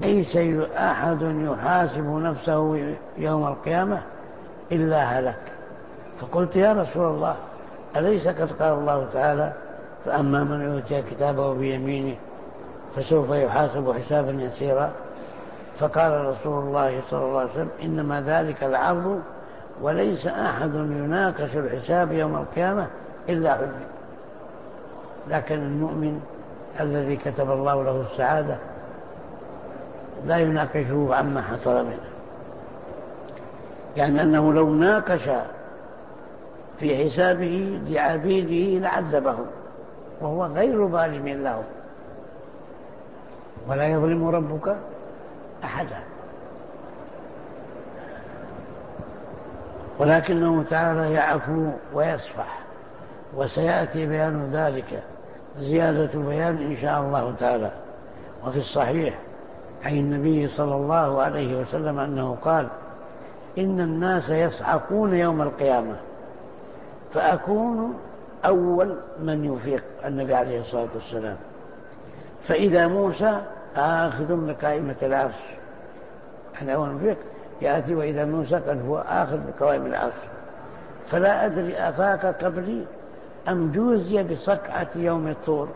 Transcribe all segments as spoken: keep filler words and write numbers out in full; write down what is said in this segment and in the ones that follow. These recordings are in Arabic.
ليس أحد يحاسب نفسه يوم القيامة إلا هلك. فقلت يا رسول الله أليس قد قال الله تعالى فأما من أوتي كتابه بيمينه فسوف يحاسب حسابا يسيرا؟ فقال رسول الله صلى الله عليه وسلم إنما ذلك العرض وليس أحد يناقش الحساب يوم القيامة إلا عذب. لكن المؤمن الذي كتب الله له السعادة لا يناقشه عما حصل منه، يعني أنه لو ناقش في حسابه لعبيده لعذبهم وهو غير ظالم لهم، ولا يظلم ربك أحدا. ولكنه تعالى يعفو ويصفح، وسيأتي بيان ذلك زيادة بيان إن شاء الله تعالى. وفي الصحيح عن النبي صلى الله عليه وسلم أنه قال إن الناس يصعقون يوم القيامة فأكون أول من يفيق، النبي عليه الصلاة والسلام، فإذا موسى آخذ بقائمة العرش، يعني أول من يفيق يأتي وإذا موسى قد هو آخذ بقوائم العرش، فلا أدري أفاك قبلي أم جوزي بصقعة يوم الطور.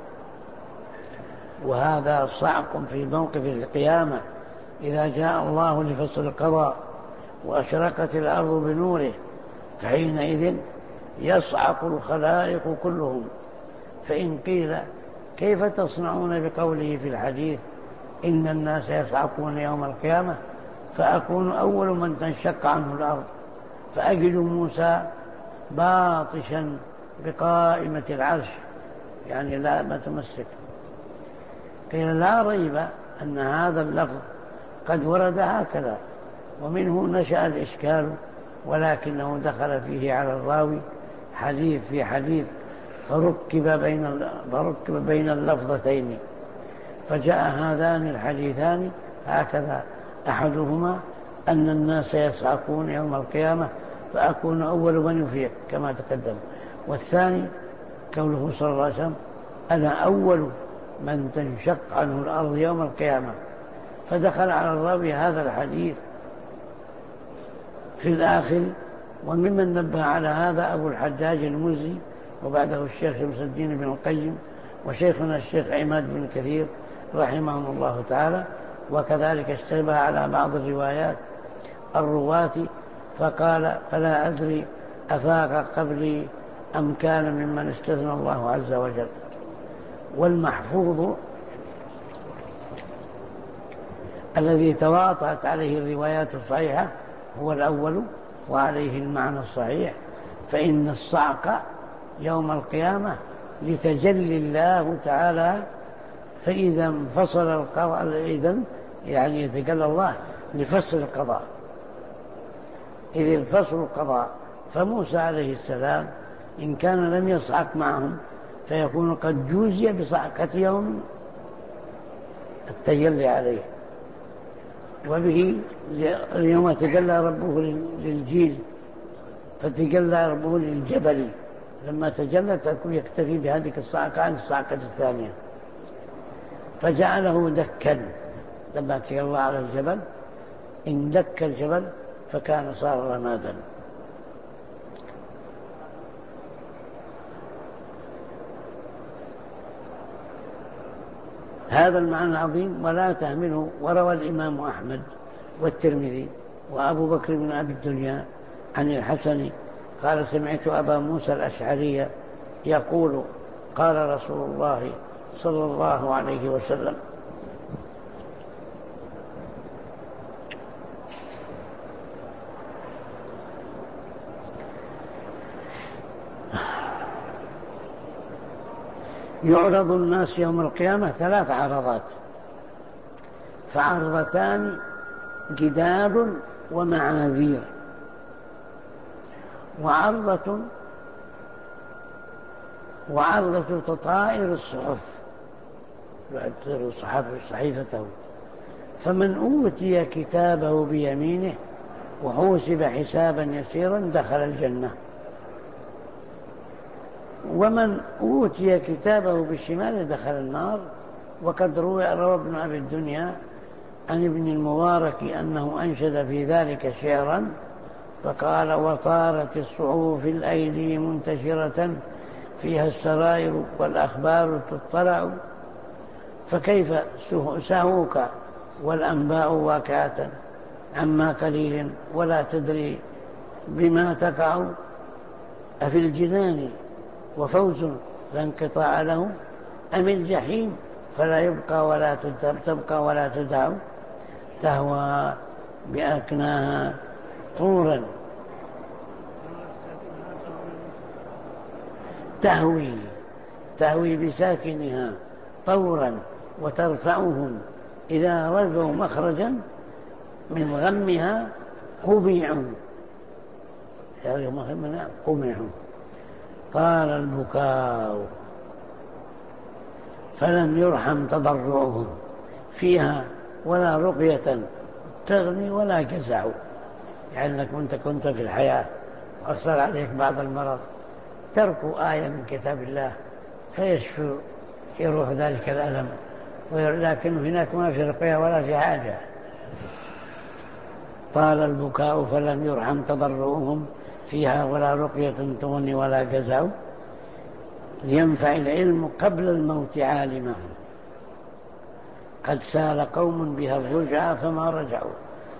وهذا صعق في موقف القيامة إذا جاء الله لفصل القضاء وأشرقت الأرض بنوره، فحينئذ يصعق الخلائق كلهم. فإن قيل كيف تصنعون بقوله في الحديث إن الناس يصعقون يوم القيامة فأكون أول من تنشق عنه الأرض، فأجد موسى باطشا بقائمة العرش، يعني لا متمسك. قيل لا ريب أن هذا اللفظ قد ورد هكذا، ومنه نشأ الإشكال، ولكنه دخل فيه على الراوي حديث في حديث فركب بين فركب بين اللفظتين، فجاء هذان الحديثان هكذا: أحدهما أن الناس يصعقون يوم القيامة فأكون أول من يفيق كما تقدم، والثاني قوله صلى الله عليه وسلم أنا أول من تنشق عنه الأرض يوم القيامة، فدخل على الراوي هذا الحديث في الآخر. وممن نبه على هذا أبو الحجاج المزي، وبعده الشيخ شمس الدين بن القيم، وشيخنا الشيخ عماد بن كثير رحمهم الله تعالى. وكذلك اشتبه على بعض الروايات الرواة فقال فلا أدري أفاق قبلي أم كان ممن استثنى الله عز وجل. والمحفوظ الذي تواطأت عليه الروايات الصحيحة هو الأول، وعليه المعنى الصحيح، فإن الصعق يوم القيامة لتجلي الله تعالى، فإذا انفصل القضاء إذن يعني يتجلى الله لفصل القضاء، إذ الفصل القضاء. فموسى عليه السلام إن كان لم يصعق معهم فيكون قد جوزي بصعقة يوم التجلي عليه. وبه يوم تجلى ربه للجيل فتجلى ربه للجبل، لما تجلى تكون يكتفي بهذه الصعقة عن الصعقة الثانية، فجعله دكا. لما تجلى على الجبل اندك الجبل فكان صار رمادا. هذا المعنى العظيم ولا تهمله. وروى الإمام أحمد والترمذي وأبو بكر بن أبي الدنيا عن الحسن قال سمعت أبا موسى الأشعري يقول قال رسول الله صلى الله عليه وسلم يعرض الناس يوم القيامة ثلاث عرضات، فعرضتان جدال ومعاذير، وعرضة وعرضة تطائر الصحف يعطر الصحف صحيفته، فمن أوتي كتابه بيمينه وحوسب حسابا يسيرا دخل الجنة، ومن أوتي كتابه بالشمال دخل النار. وقد روى ابن أبي الدنيا عن ابن المبارك أنه أنشد في ذلك شعرا فقال: وطارت الصحف الأيدي منتشرة فيها السرائر والأخبار تطلع، فكيف سهوك والأنباء واقعة عما قليل ولا تدري بما تقع، أفي الجنان وفوز لا انقطاع له، أم الجحيم فلا يبقى ولا تبقى ولا تدع، تهوى بأكناها طورا تهوي تهوي بساكنها طورا وترفعهم إذا رجوا مخرجا من غمها قبيعوا قبيعوا. طال البكاء فلم يرحم تضرعهم فيها ولا رقية تغني ولا جزع، يعني أنك أنت كنت في الحياة وصل عليك بعض المرض تركوا آية من كتاب الله فيشفي يروح ذلك الألم، لكن هناك ما في رقية ولا في حاجة. طال البكاء فلم يرحم تضرعهم فيها ولا رقية تغني ولا جزع، ينفع العلم قبل الموت عالمه، قد سال قوم بها الرجع فما رجعوا.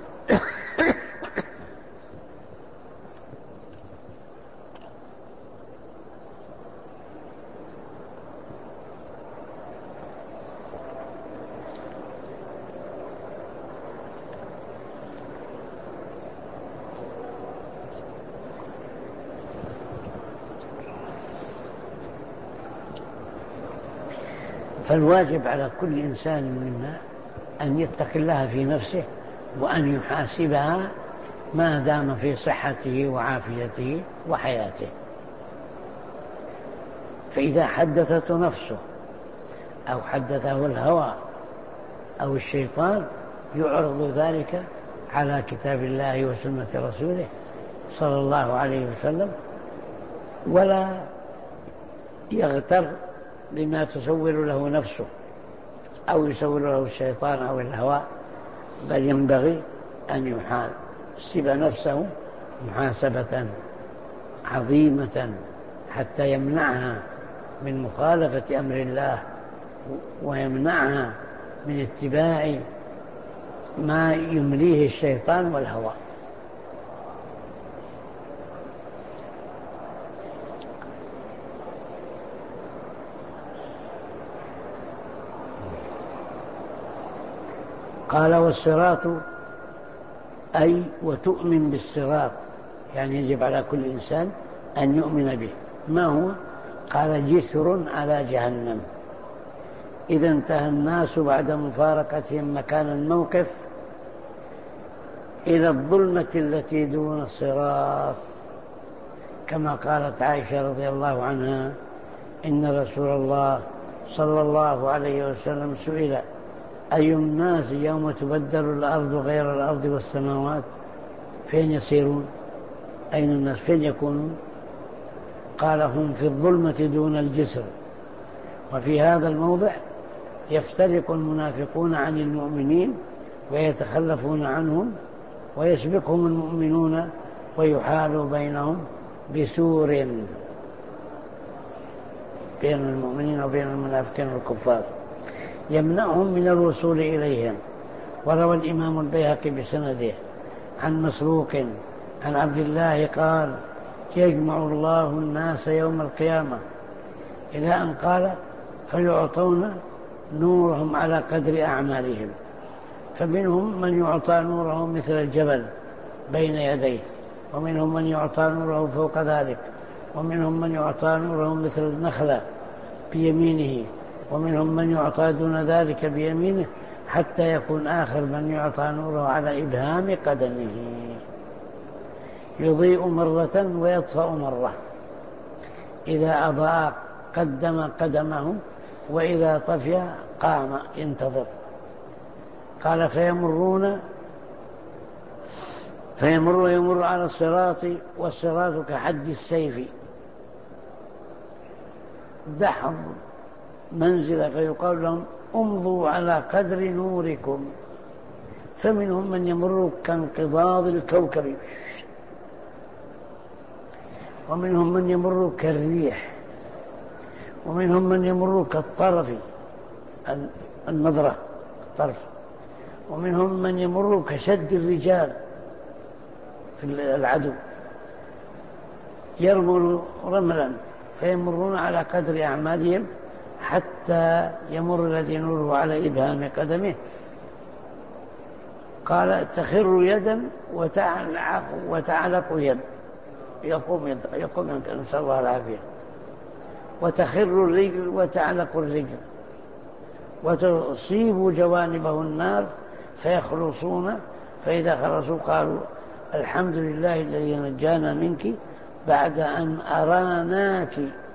فالواجب على كل إنسان منا أن يتقي الله في نفسه وأن يحاسبها ما دام في صحته وعافيته وحياته. فإذا حدثته نفسه أو حدثه الهوى أو الشيطان يعرض ذلك على كتاب الله وسنة رسوله صلى الله عليه وسلم، ولا يغتر بما تسول له نفسه أو يسول له الشيطان أو الهوى، بل ينبغي أن يحاسب نفسه محاسبة عظيمة حتى يمنعها من مخالفة أمر الله ويمنعها من اتباع ما يمليه الشيطان والهوى. قال: والصراط أي وتؤمن بالصراط، يعني يجب على كل إنسان أن يؤمن به. ما هو؟ قال: جسر على جهنم، إذا انتهى الناس بعد مفارقتهم مكان الموقف إلى الظلمة التي دون الصراط، كما قالت عائشة رضي الله عنها: إن رسول الله صلى الله عليه وسلم سئل: أي الناس يوم تبدل الأرض غير الأرض والسماوات فين يصيرون؟ أين الناس فين يكونون؟ قال: هم في الظلمة دون الجسر. وفي هذا الموضع يفترق المنافقون عن المؤمنين ويتخلفون عنهم ويسبقهم المؤمنون ويحال بينهم بسور بين المؤمنين وبين المنافقين والكفار يمنعهم من الوصول إليهم. وروى الإمام البيهقي بسنده عن مسروق عن عبد الله قال: يجمع الله الناس يوم القيامة، إلى أن قال: فيعطون نورهم على قدر أعمالهم، فمنهم من يعطى نوره مثل الجبل بين يديه، ومنهم من يعطى نوره فوق ذلك، ومنهم من يعطى نوره مثل النخلة بيمينه، ومنهم من يعطى دون ذلك بيمينه، حتى يكون آخر من يعطى نوره على إبهام قدمه، يضيء مرة ويطفأ مرة، إذا أضاء قدم قدمه وإذا طفئ قام ينتظر. قال: فيمرون فيمر يمر على الصراط، والصراط كحد السيف، دحض منزل، فيقال لهم: امضوا على قدر نوركم، فمنهم من يمر كانقضاض الكوكب، ومنهم من يمر كالريح، ومنهم من يمر كالطرف النظرة الطرف، ومنهم من يمر كشد الرجال في العدو، يرمل رملا فيمرون على قدر أعمالهم حتى يمر الذي نوره على إبهام قدمه. قال تخر يدا وتعلق, وتعلق يد، يقوم يد يقوم نسأل الله العافية، وتخر الرجل وتعلق الرجل، وتصيب جوانبه النار فيخلصون، فإذا خلصوا قالوا الحمد لله الذي نجانا منك بعد أن أراناك،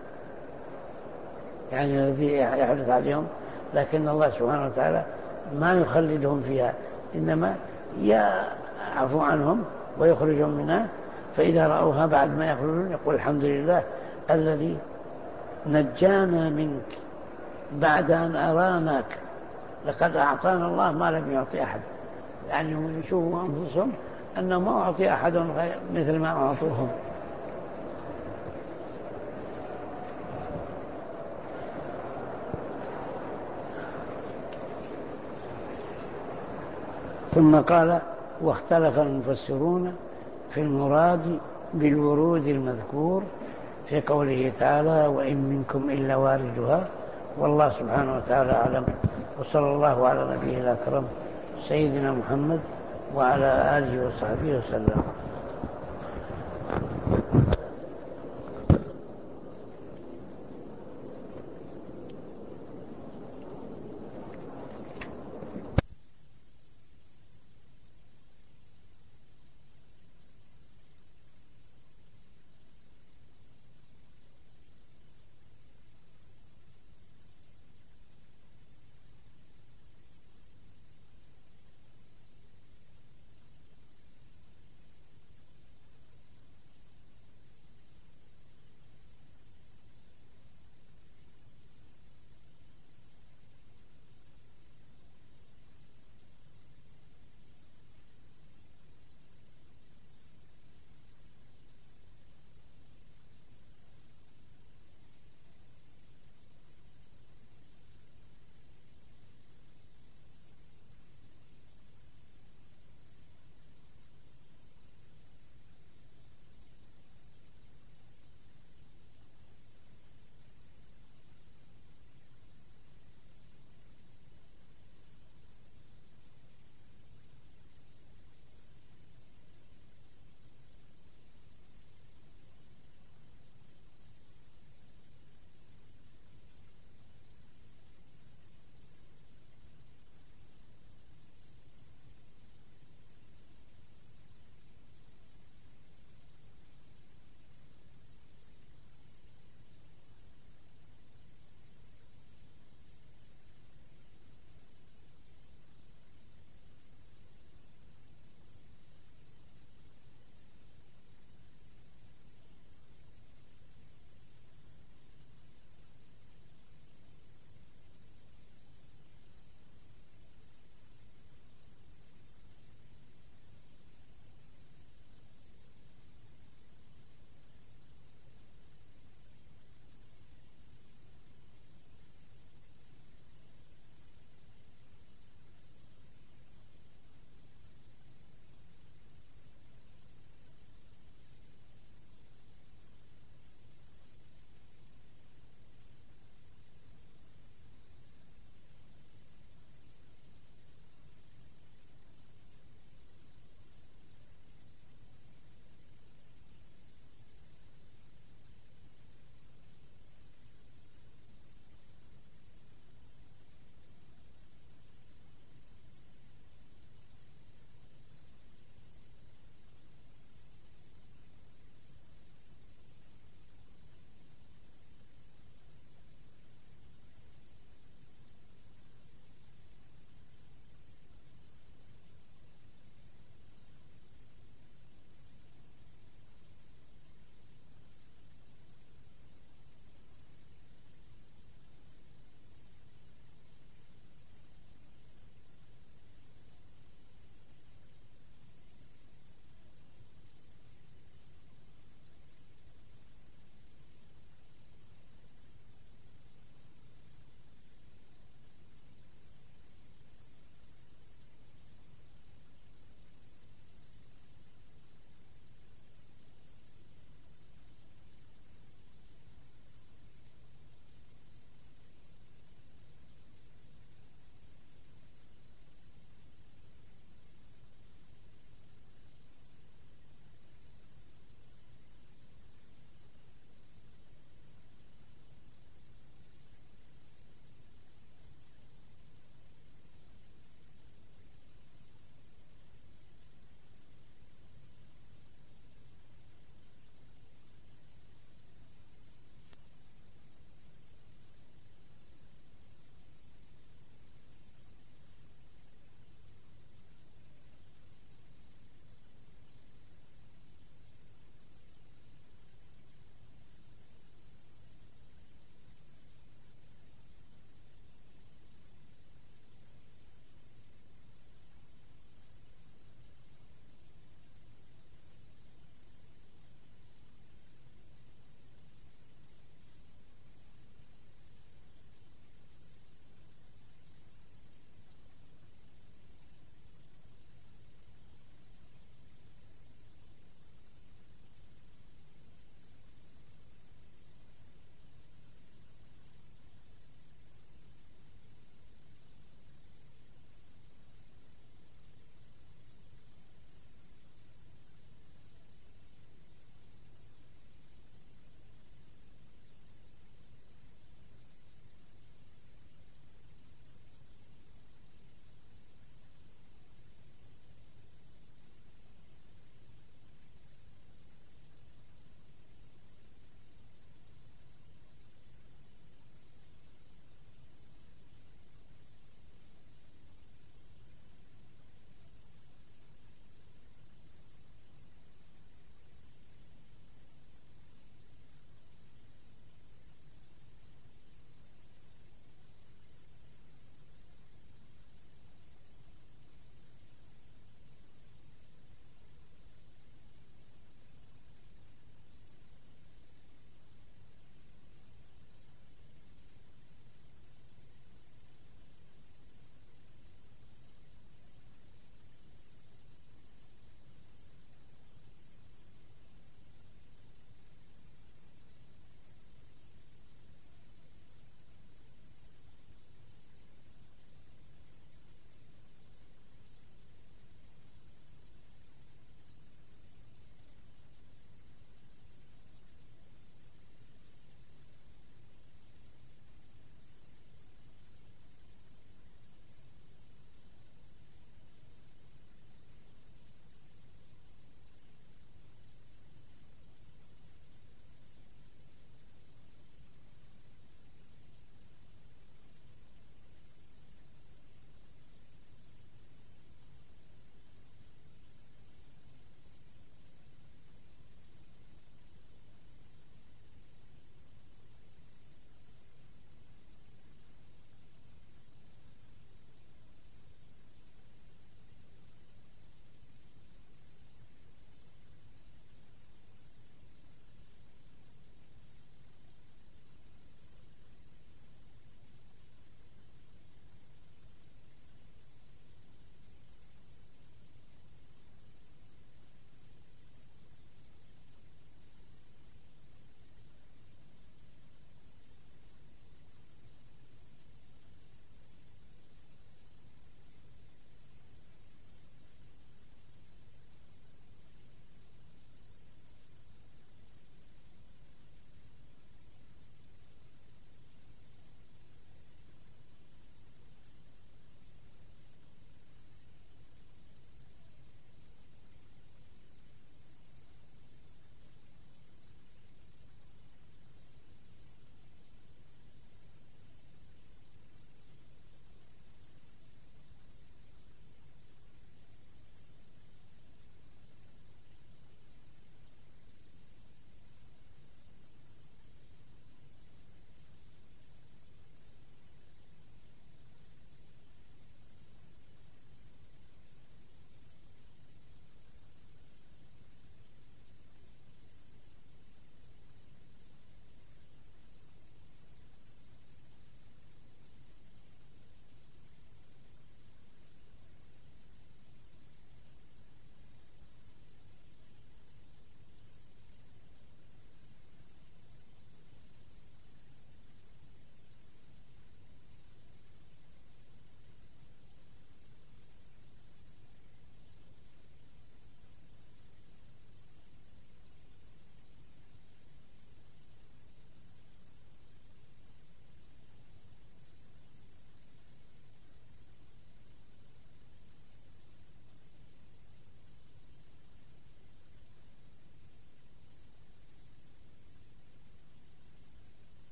يعني الذي يحدث عليهم، لكن الله سبحانه وتعالى ما يخلدهم فيها، إنما يعفو عنهم ويخرجهم منها، فإذا رأوها بعد ما يخرجون يقول الحمد لله الذي نجانا منك بعد أن أراناك، لقد أعطانا الله ما لم يعطي أحد، يعني هم يشوفوا أنفسهم أنه ما أعطي أحد مثل ما أعطوهم. ثم قال واختلف المفسرون في المراد بالورود المذكور في قوله تعالى وإن منكم إلا واردها، والله سبحانه وتعالى أعلم، وصلى الله على نبيه الأكرم سيدنا محمد وعلى آله وصحبه وسلم.